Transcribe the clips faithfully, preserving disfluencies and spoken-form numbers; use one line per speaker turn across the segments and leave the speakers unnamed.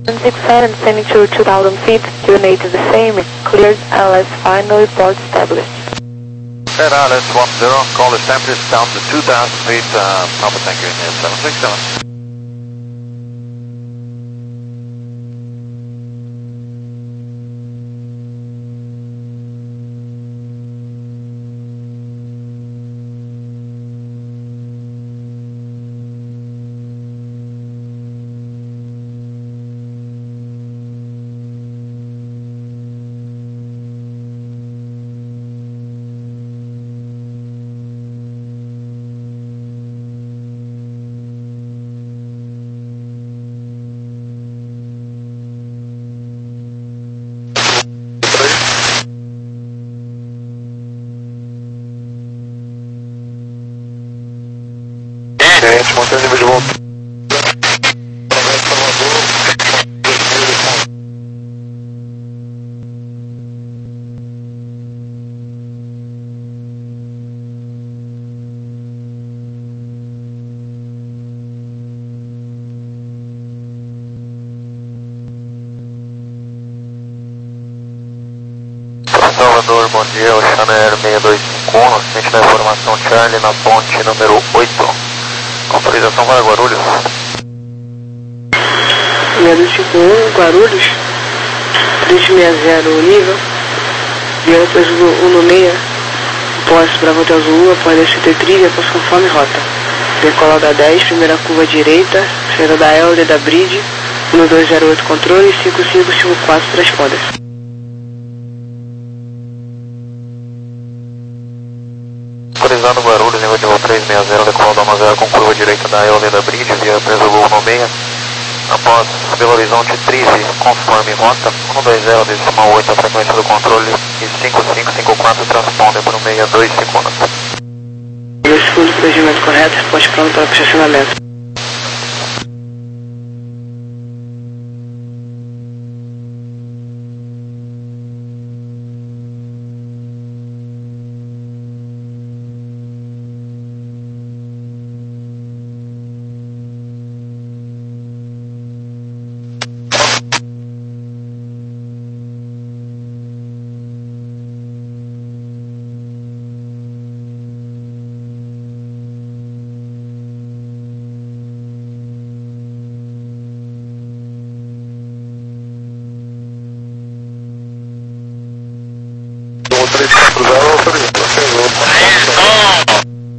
six seven, sending to two thousand feet, Q N A to the same, cleared, L S final report established.
At L S one zero, call the temperature down to two thousand feet, uh, Papa Tango India seven six seven.
Gente, mantém o nível de volta.
Salvador, bom dia, o Channel seis dois cinco um, assistente da informação Charlie na ponte número oito. Autorização para Guarulhos.
seis dois cinco um, Guarulhos, três seis zero nível, Vieira três um seis, posse Bravo Hotel Zulu, após descer trilha, posse conforme rota. Decola da dez, primeira curva direita, saída da L da Bridge, um dois zero oito controle, cinco cinco cinco quatro transponder.
Autorizado Guarulhos, nível de voo três seis zero, decola da zero com curva direita da L da Bridge, via Presa Gol no seis. Após Belo Horizonte Trize, conforme rota, um dois zero, decimal oito, a frequência do controle, e cinco cinco cinco quatro transponder por um seis dois segundos.
dois segundos, procedimento correto, resposta pronto para posicionamento.
três quatro zero, autorizado.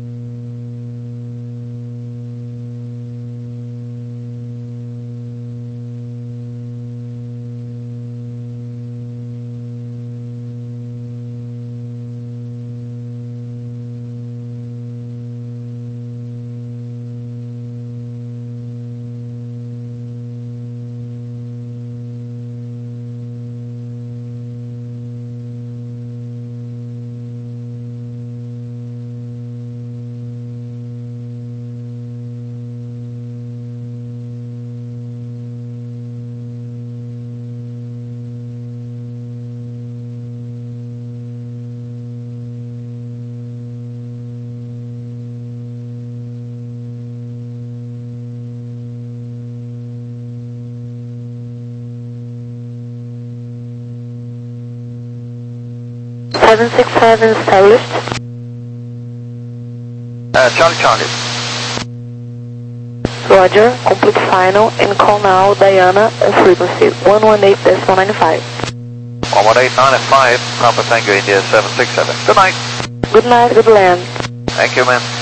seven six seven established.
Uh, Charlie Charlie.
Roger, complete final, and call now Diana on frequency one one eight decimal nine five.
one one eight nine five, Papa Tango India seven six seven. Good night.
Good night, good land.
Thank you, man.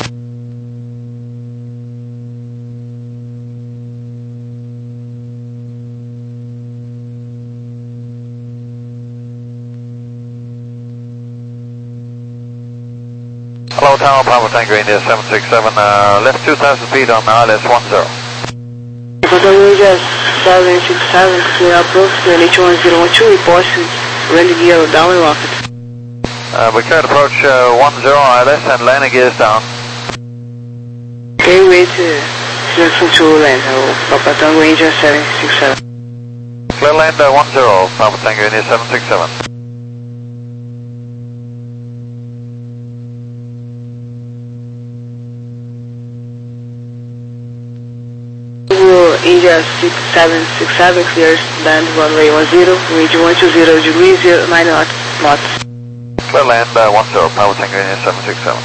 Hello, Tower, Papa Tango India seven six seven, uh, left two thousand feet on L S one zero.
Hotel India seven six seven, clear approach to N H one zero one two, report landing gear down and rocket.
Uh, we can approach uh, one zero L S and landing gears down.
Okay, wait, uh, selection to land, uh, Papa Tango India seven six seven.
Clear land uh, one zero, Papa Tango India seven six seven.
India India six seven six seven clears land runway one zero, wind one two zero degrees, zero nine knots.
Clear land uh, one zero, power tanker India seven six seven.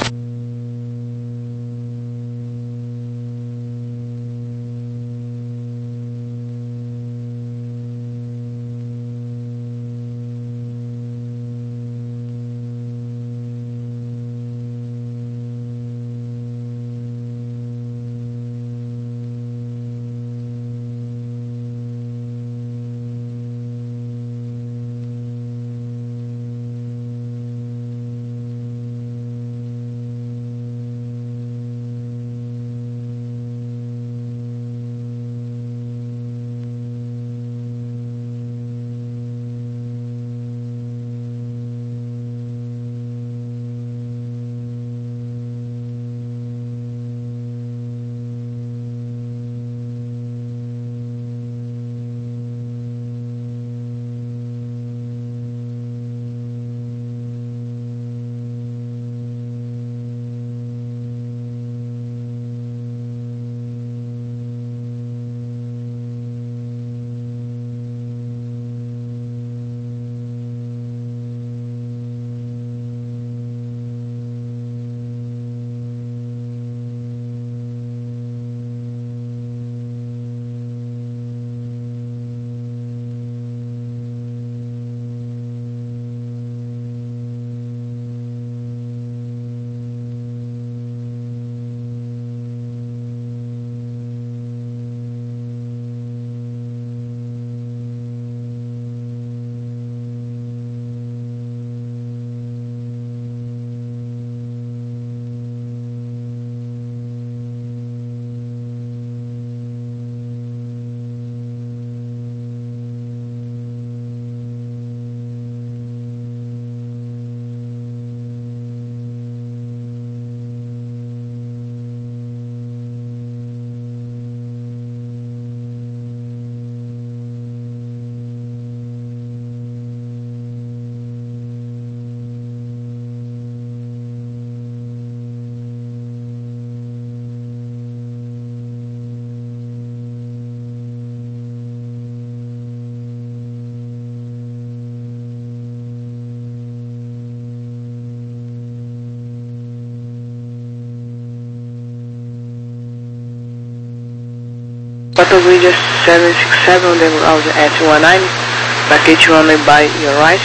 Photo Bridge seven six seven on the route S one nine, package runway by your right.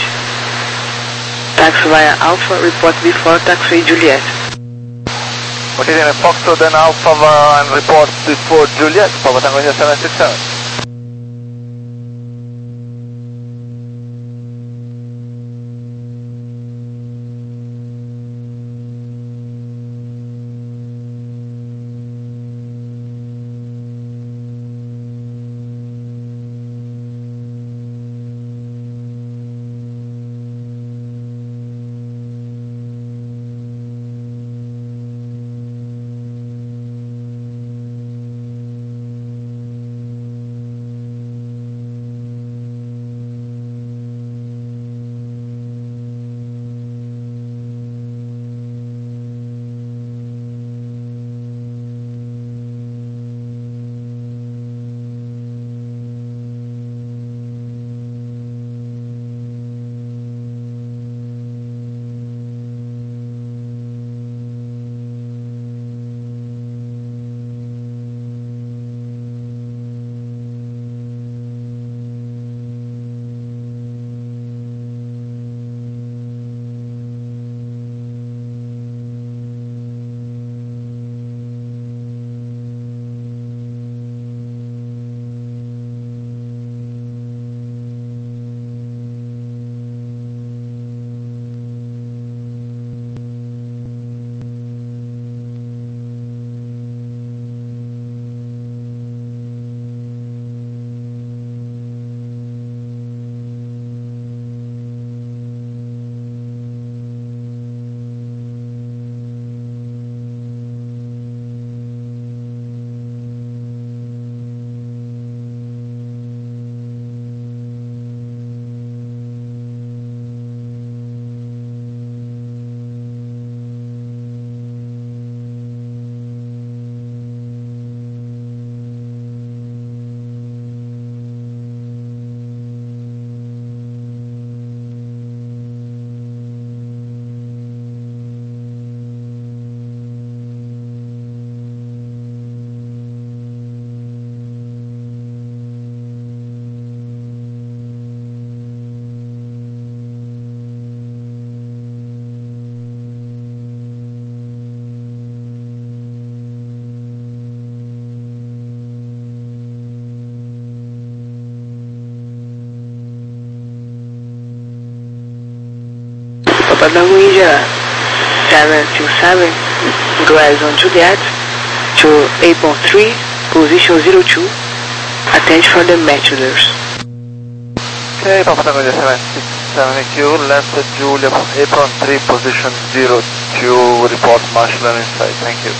Taxi via Alpha, report before taxi Juliet.
Okay, then Foxtrot and Alpha uh, and report before Juliet, Papa Tango India seven six seven.
Papa Tango India seven six seven, glass on Juliet to eight point three, position zero two, attend for the meteors.
Okay, Papa Tango India seven six seven, thank you, left Julia apron three, position zero two, report Marshall inside, thank you.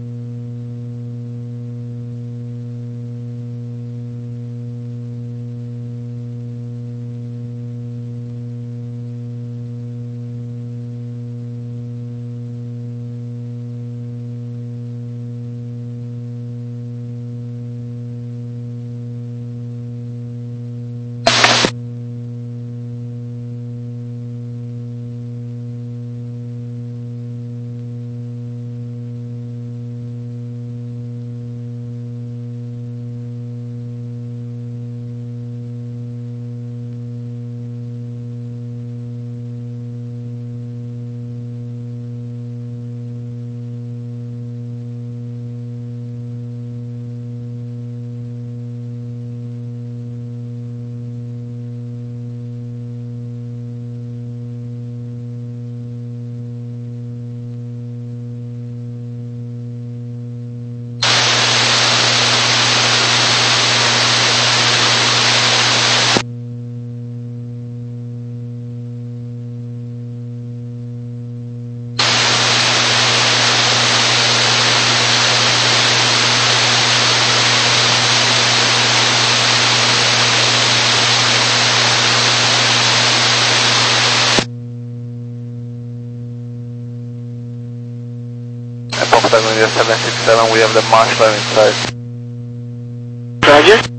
Papa Tango India seven six seven, we have the Marshall inside.
Roger.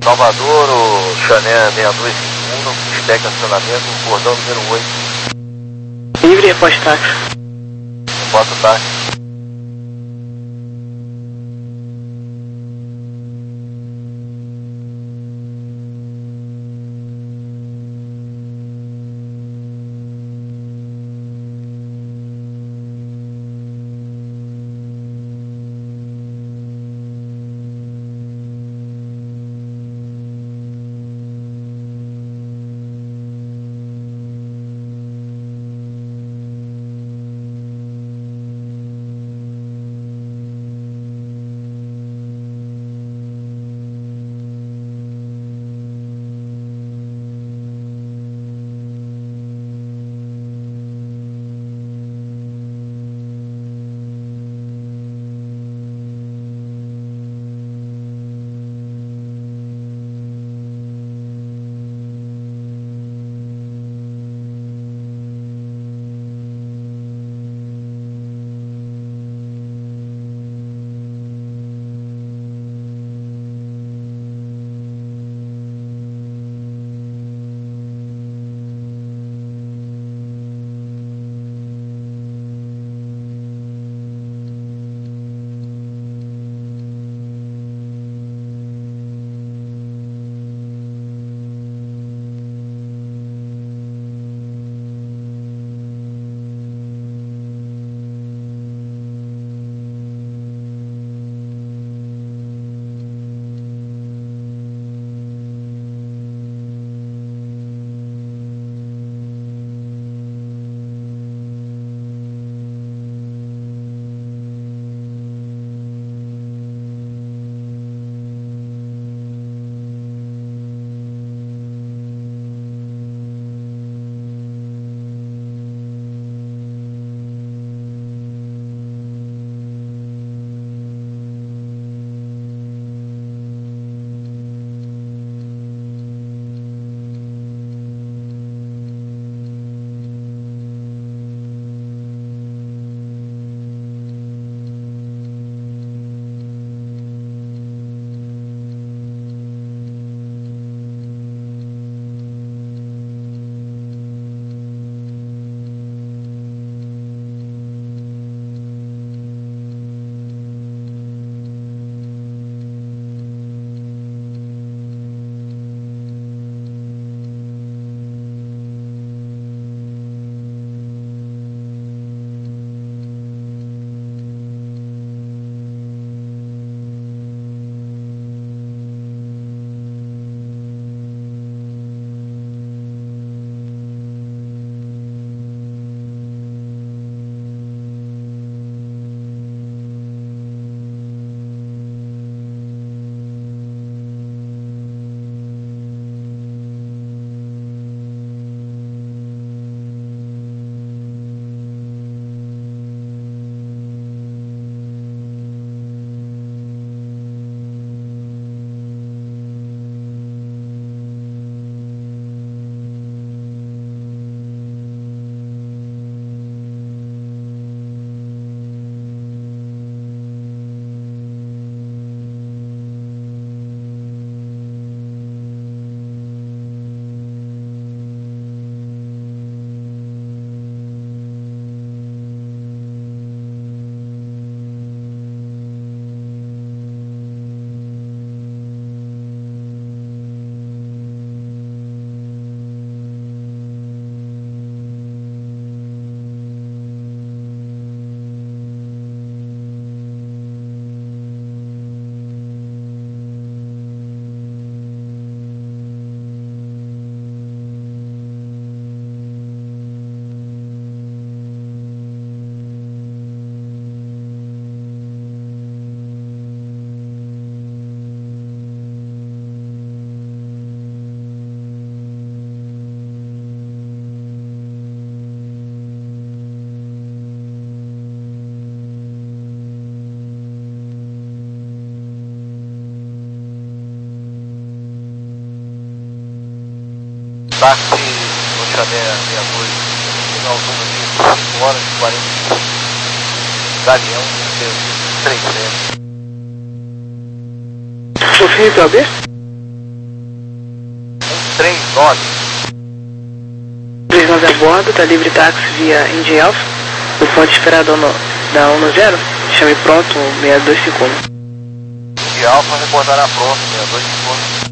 Salvador, Chané seis dois cinco um, spec acionamento, cordão número oito.
Livre após táxi.
Bota o táxi. táxi no Chané seis dois, final número cinco horas e quarenta e cinco, Galeão três zero.
Sofia, P O B?
nove.
três nove a bordo, tá livre táxi via Indy Alpha. Não pode esperar da um zero. Chame pronto, seis dois cinco um.
De Alfa reportará pronto, seis dois cinco um.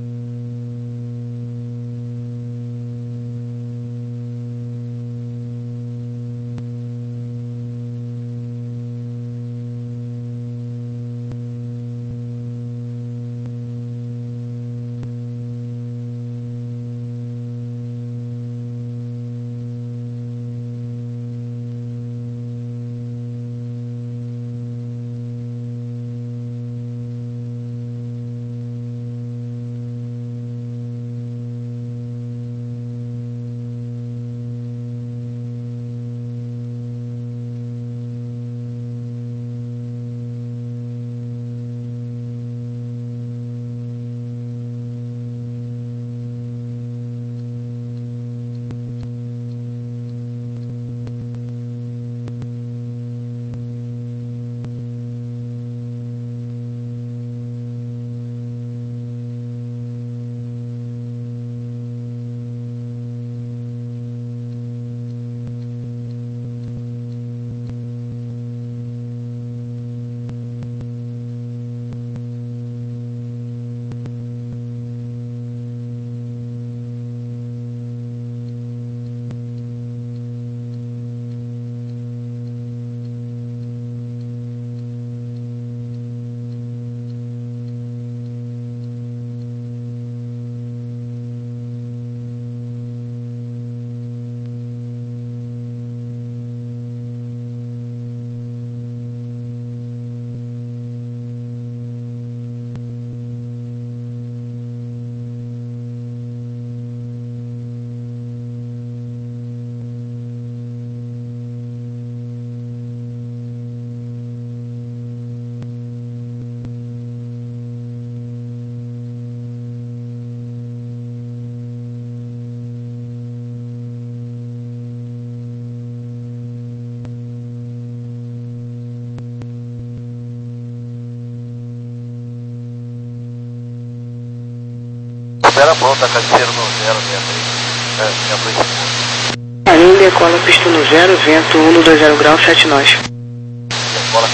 Era pronta, cabeceira no zero, seis dois cinco um.
A linha decola pista no zero, vento um dois zero graus, sete nós.
Decola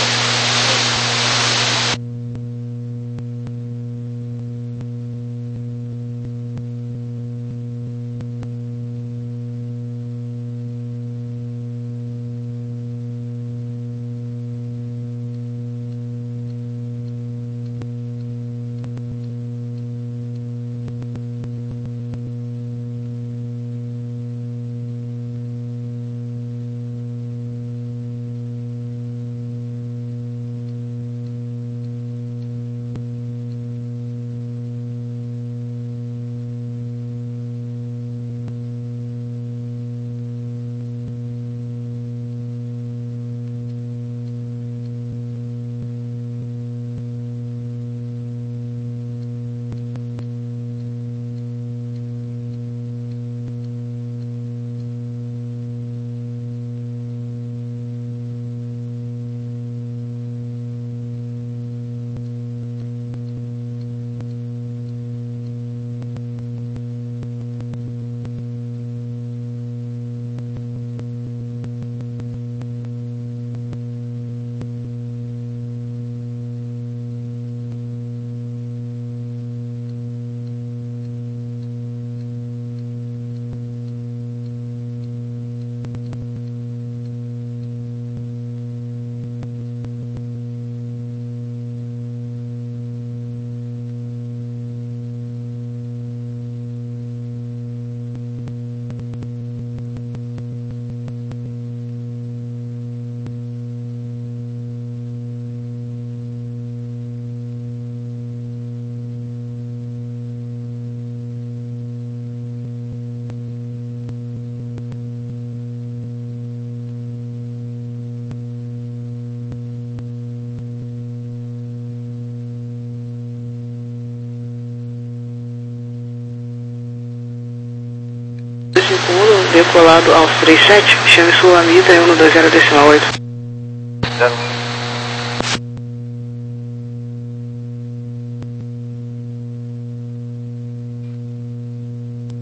decolado ao três sete, chame Sulamita e um dois zero decimal oito.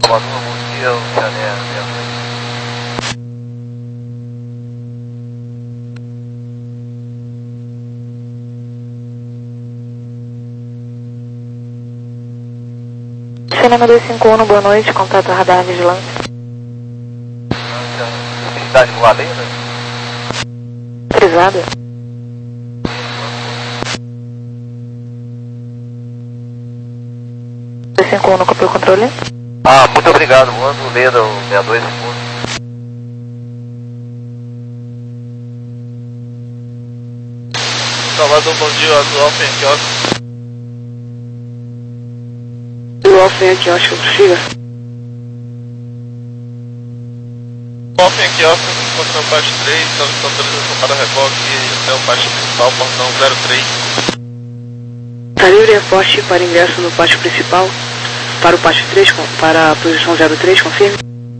Salvador, bom dia, Oceania sessenta e oito.
Cinema dois cinco um, boa noite, contato radar vigilância.
Cidade do Valena?
Autorizada. dois cinco um, não copiou o controle?
Ah, muito obrigado, mando Leda, o sessenta e dois segundos.
Salvador, bom dia, do Alfen Kiosco.
Do Alfen aqui, acho que eu consigo.
Alfen Kiosco, encontrando o Pátio três, estamos autorização para reboque até o Pátio principal, portão zero três.
Tá livre reporte para ingresso no pátio principal, para o pátio três, para a posição zero três, confirme.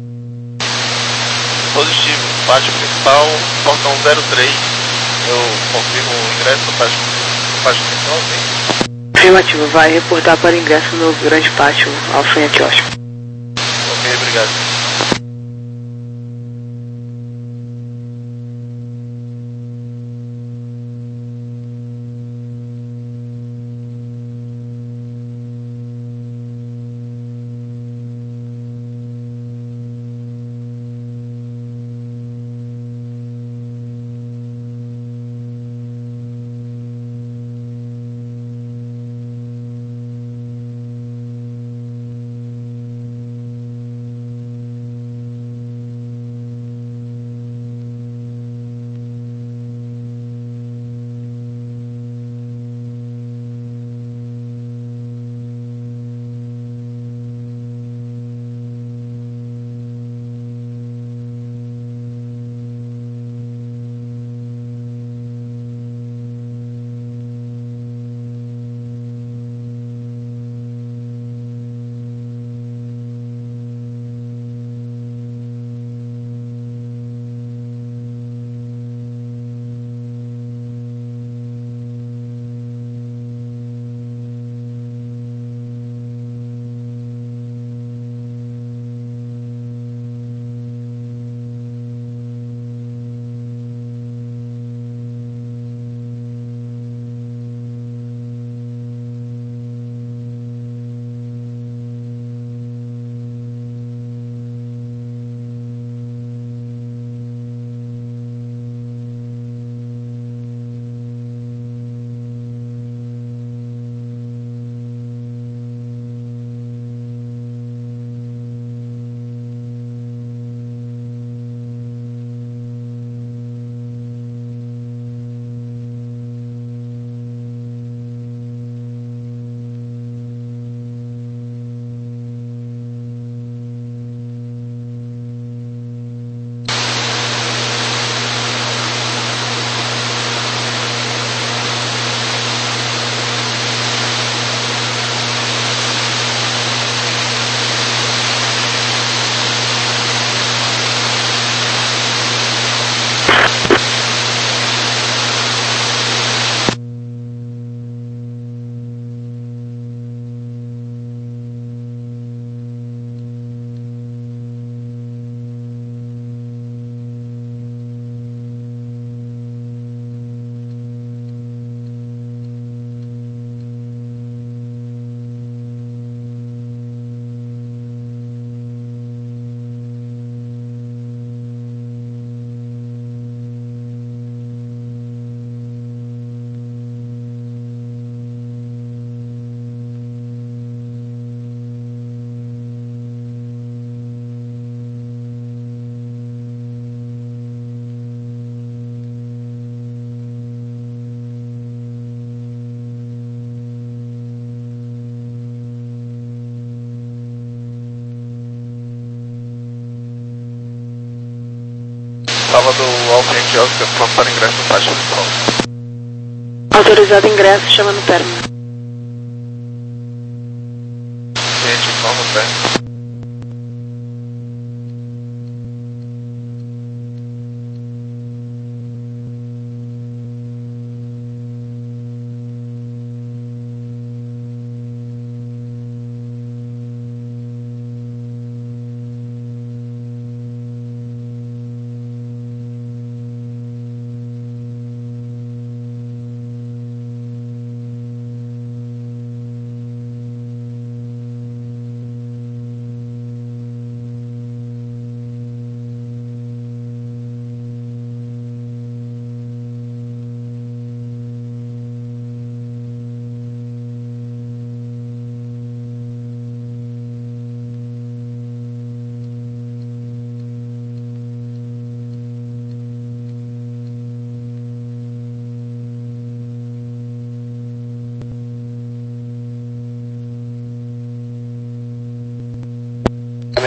Positivo, pátio principal, portão zero três. Eu confirmo o ingresso no pátio, no pátio principal, ok?
Afirmativo, vai reportar para ingresso no grande pátio Alfen Kiosco.
Ok, obrigado. Salvador, Alfen Kiosco, pronto para ingresso no pátio principal.
Autorizado ingresso, chama no término.
Gente, informa o término.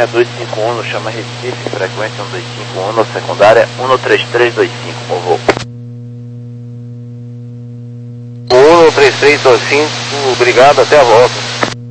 é dois cinco um, chama Recife, frequência um dois cinco um, secundária um três três dois cinco, por favor.
um três três dois cinco, obrigado, até a volta.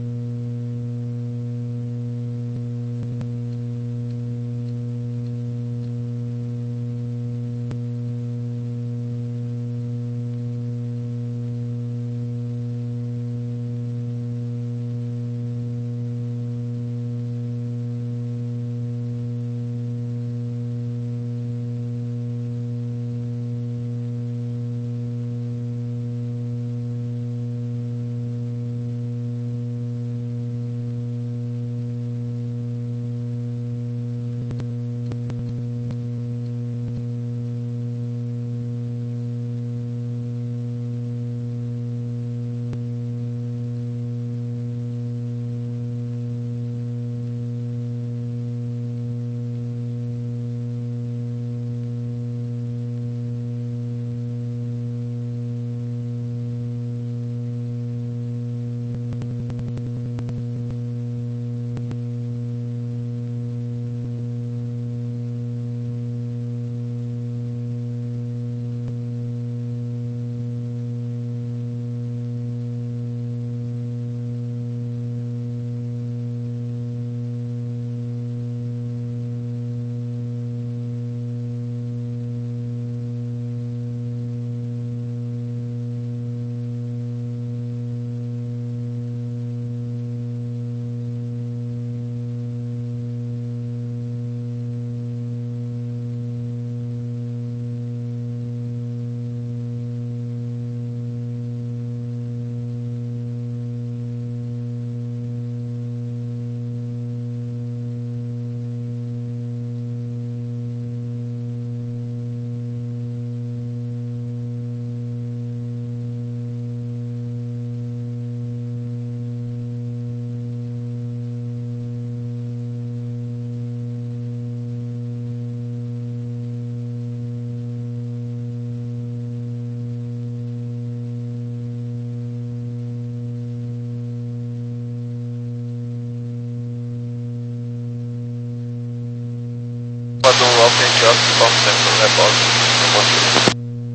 Do Alpine Jockey, Bomb Center, repórter.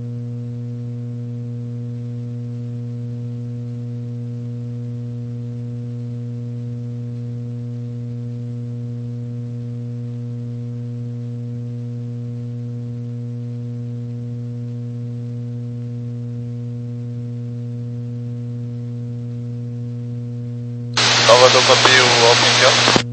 Salvador, copy o Alpine Jockey.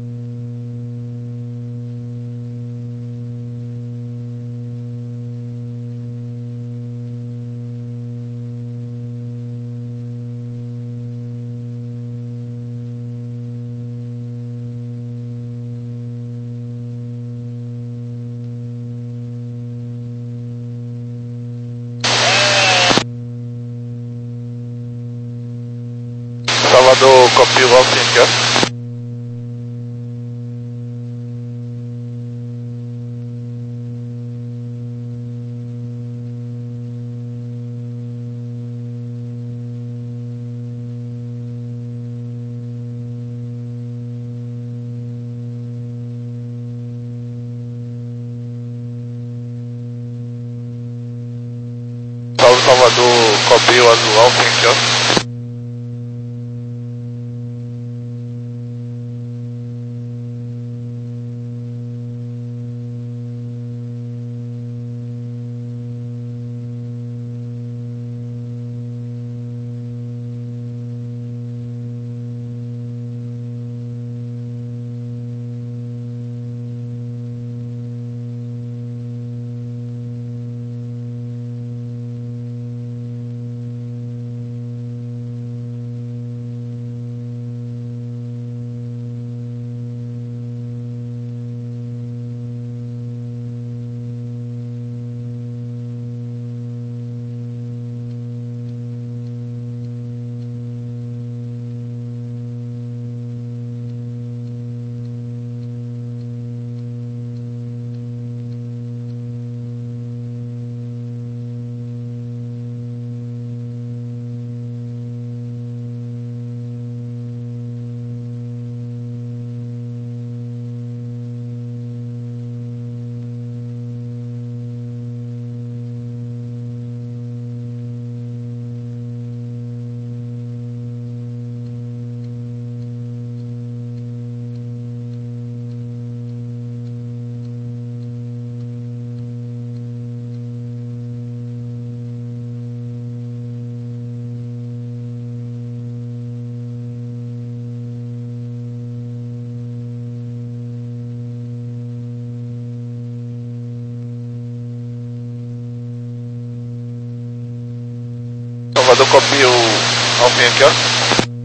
Salvador, copy o Alpine Jockey. Salve Salvador, copy o Alpine Jockey. Salvador, copia o Alpine aqui, ó.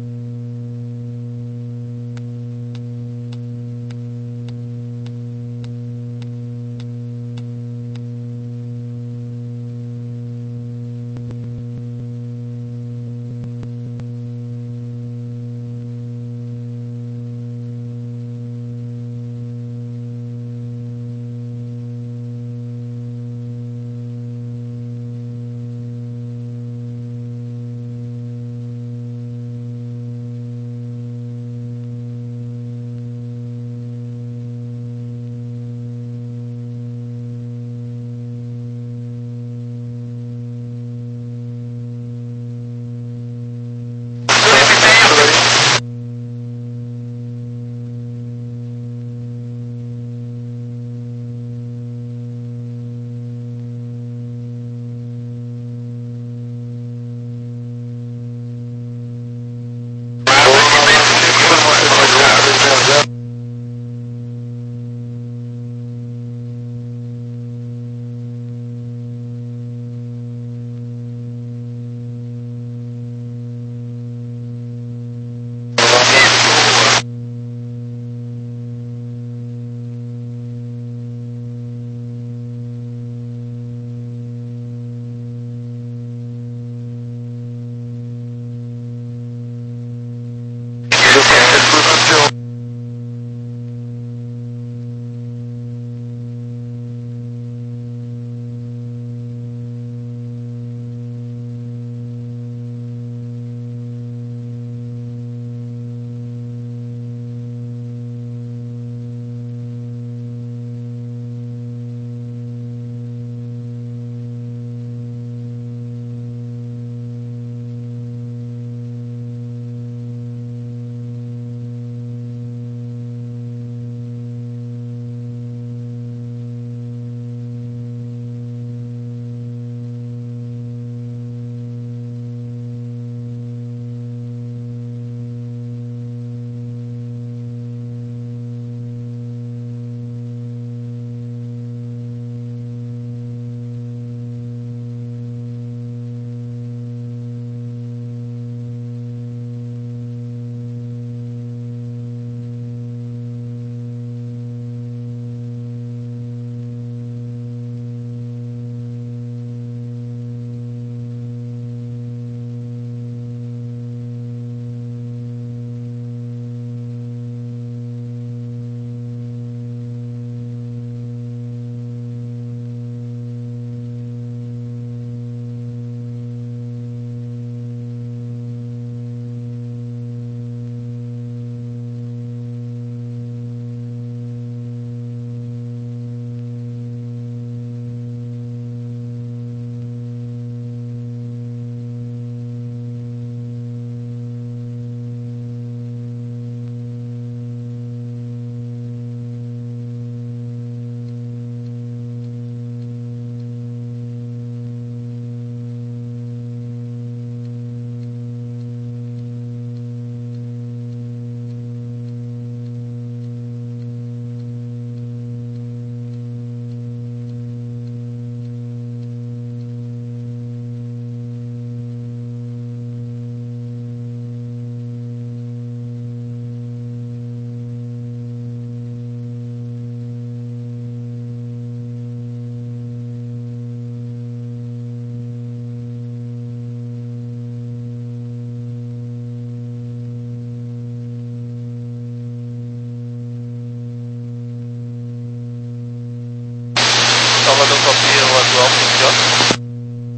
Salvador copia o atual P J.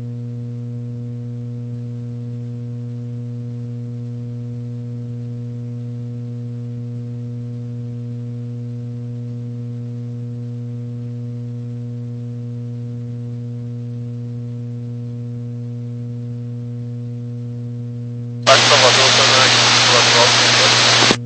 Salvador também, o atual P J.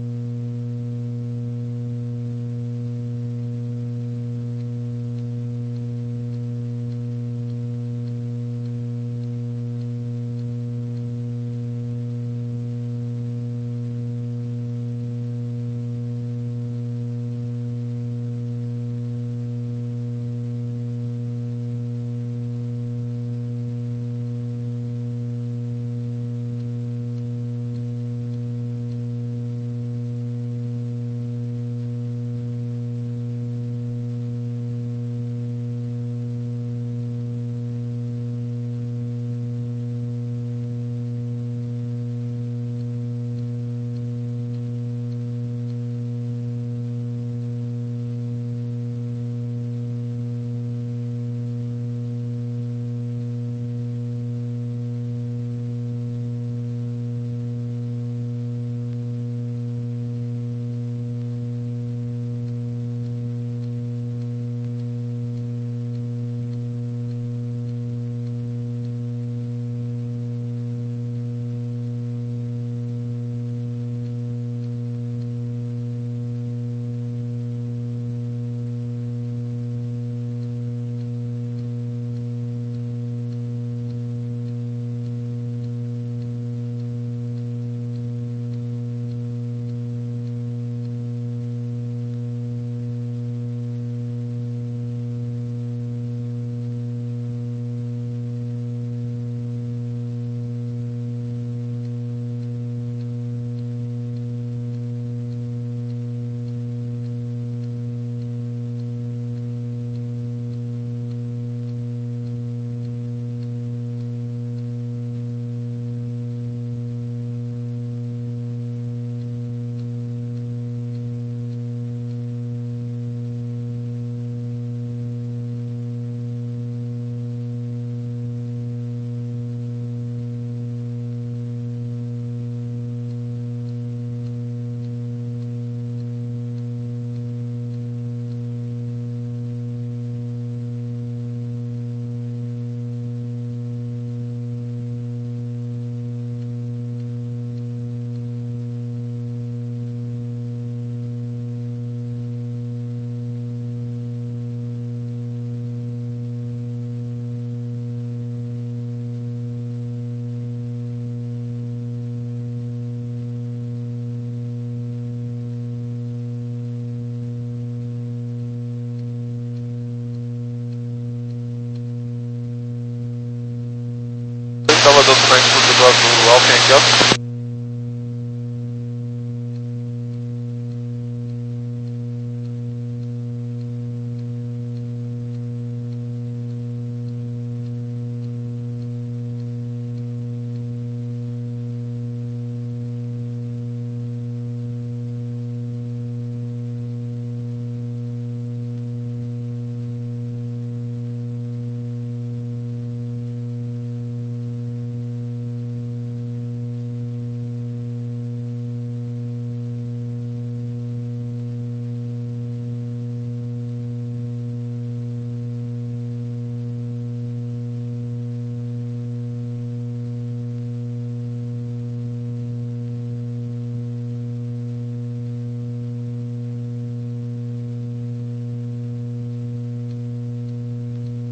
Salvador Frankfurt do azul Alfa Yankee Oscar.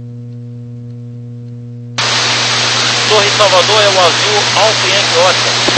Torre Salvador é o azul Alfa Yankee Oscar.